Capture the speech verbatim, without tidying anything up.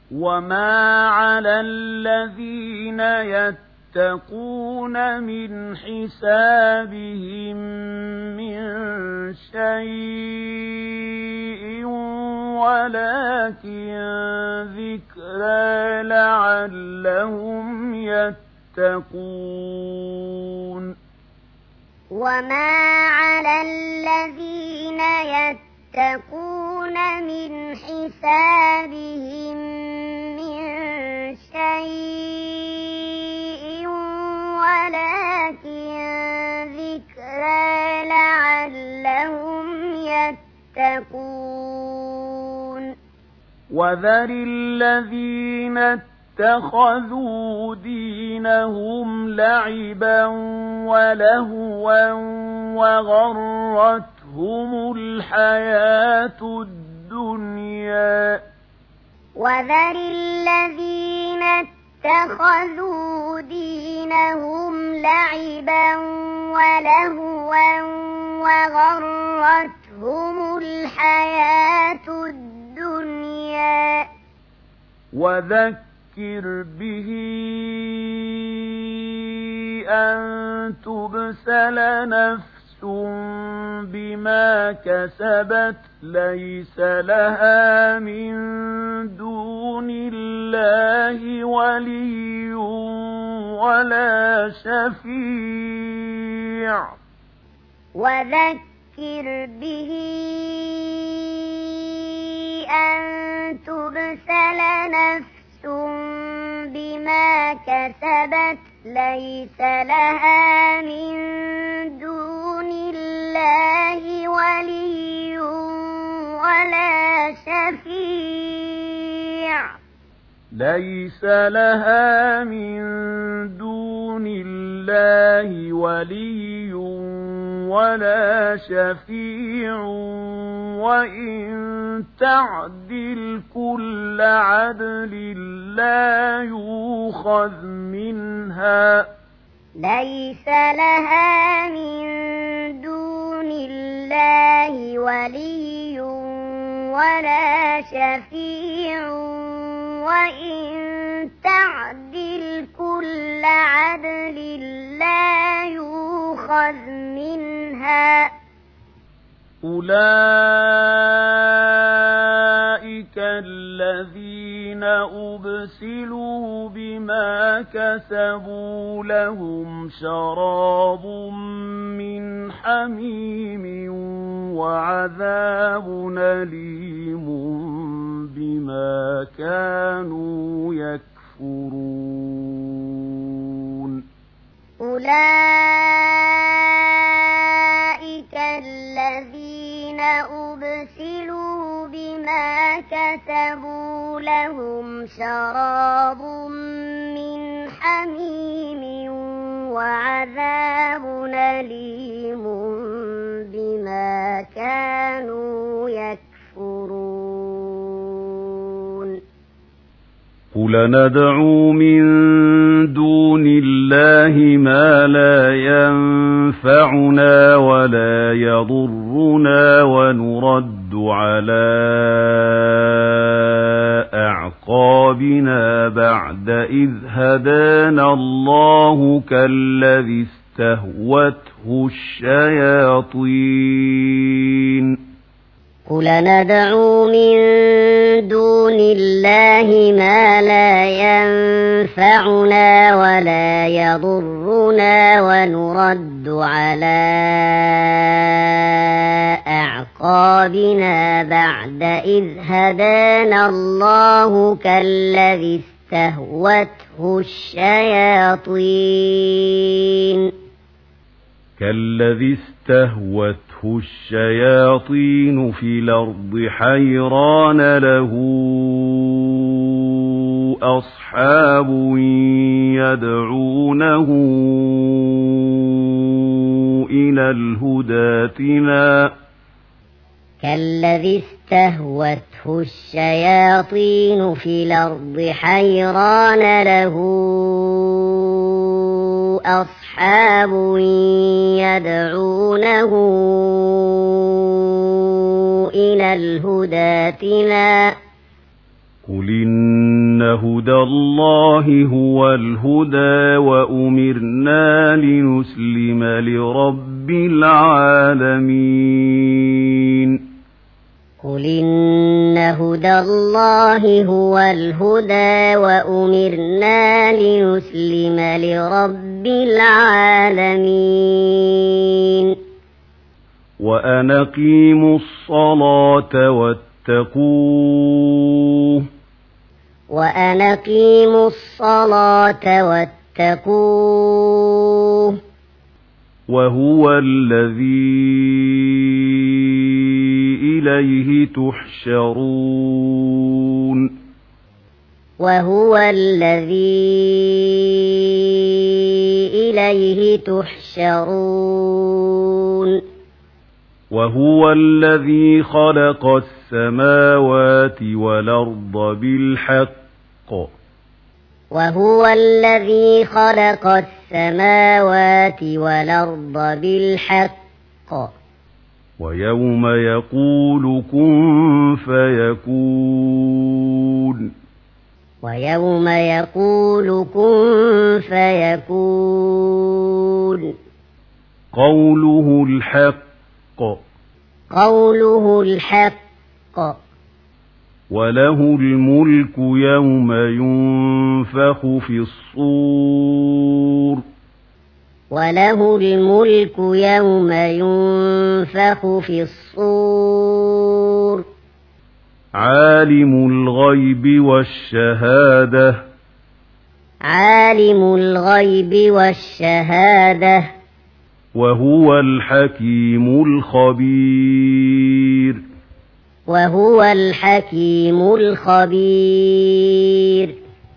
وما على الذين يتقون من حسابهم من شيء ولكن ذكرى لعلهم يتقون وما على الذين يتقون من حسابهم من شيء ولكن ذكرى لعلهم يتقون وذر الذين اتخذوا دينهم لعبا ولهوا وغرتهم الحياة الدنيا وذر الذين اتخذوا دينهم لعبا ولهوا وغرتهم الحياة الدنيا وذكر به أن تبسل نفس بما كسبت ليس لها من دون الله ولي ولا شفيع وذكر به أن تبسل نفس بما كسبت ليس لها من دون الله ولي ولا شفيع ليس لها من دون الله ولي ولا شفيع وإن تعدل كل عدل لا يؤخذ منها ليس لها من دون الله ولي ولا شفيع وإن تعدل كل عدل لا يؤخذ منها أولئك الذين أبسلوا بما كسبوا لهم شراب من حميم وعذاب أليم بما كانوا يكفرون أولئك الذين أبسلوا بما كسبوا لهم شراب من حميم وعذاب أليم بما كانوا يكفرون قل ندعو من دون الله ما لا ينفعنا ولا يضرنا ونرد على أعقابنا بعد إذ هدانا الله كالذي استهوته الشياطين قل ندعو من دون الله ما لا ينفعنا ولا يضرنا ونرد على أعقابنا بعد إذ هدانا الله كالذي استهوته الشياطين كالذي استهوته الشياطين في الأرض حيران له أصحاب يدعونه إلى الهدى ائتنا كالذي استهوته الشياطين في الأرض حيران له أصحاب يدعونه إلى الهدى ائتنا قل إن إن هدى الله هو الهدى وأمرنا لنسلم لرب العالمين قل إن هدى الله هو الهدى وأمرنا لنسلم لرب العالمين وأن أقيموا الصلاة واتقوه وأن أقيموا الصلاة واتقوه وهو الذي إليه تحشرون وهو الذي إليه تحشرون وهو الذي خلق السماوات والأرض بالحق وهو الذي خلق السماوات والأرض بالحق ويوم يقول كن فيكون ويوم يقول كن فيكون قوله الحق قوله الحق وله الملك يوم ينفخ في الصور وله الملك يوم ينفخ في الصور عالم الغيب والشهادة عالم الغيب والشهادة وهو الحكيم الخبير وهو الحكيم الخبير